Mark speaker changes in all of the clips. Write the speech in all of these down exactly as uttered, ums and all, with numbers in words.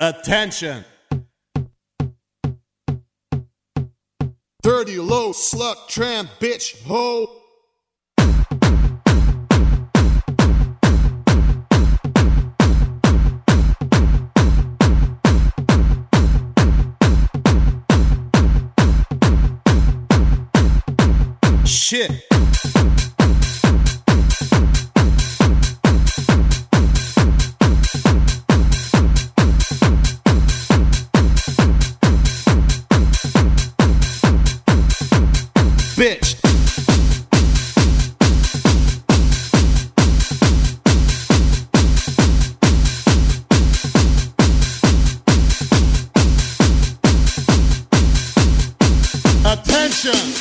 Speaker 1: Attention!
Speaker 2: Dirty, low, slut, tramp, bitch, hoe.
Speaker 1: Shit! Bitch! Attention!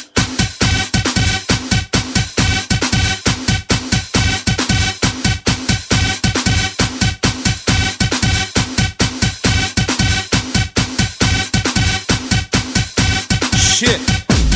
Speaker 1: Shit!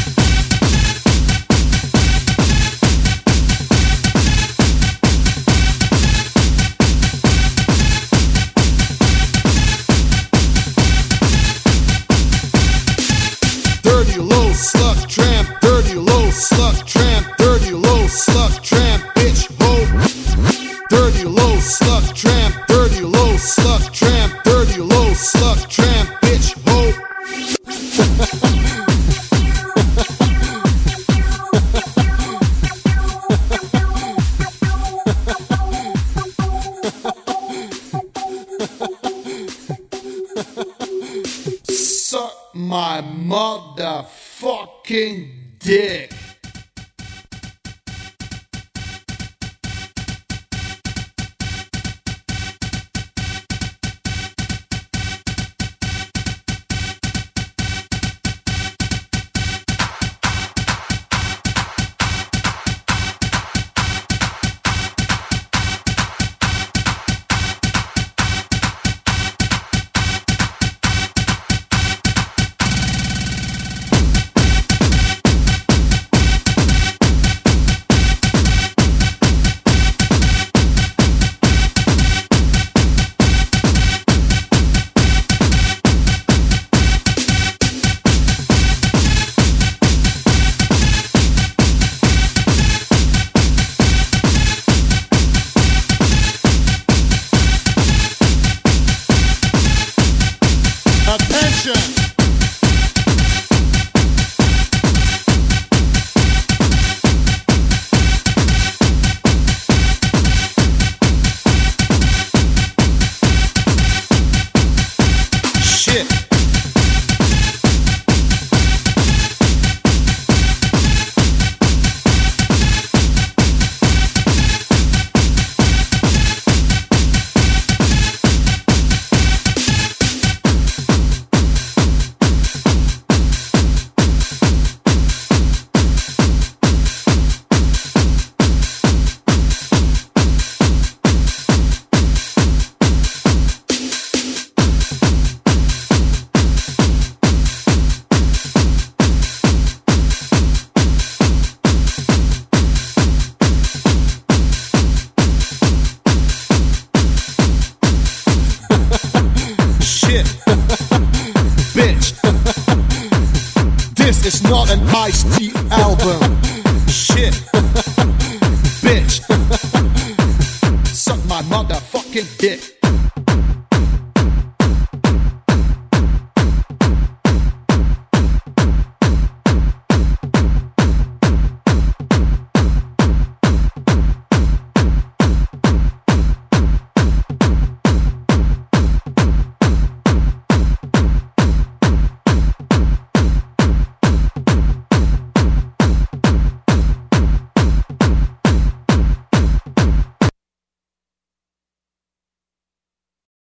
Speaker 2: Dirty, low, slut, tramp, dirty, low, slut, tramp, dirty, low, slut, tramp, bitch, hoe. Dirty, low, slut, tramp, dirty, low, slut, tramp, dirty, low, slut, tramp, bitch, hoe. Suck my motherfucking dick. Bitch, this is not an Ice-T album. Shit, bitch, suck my motherfucking dick.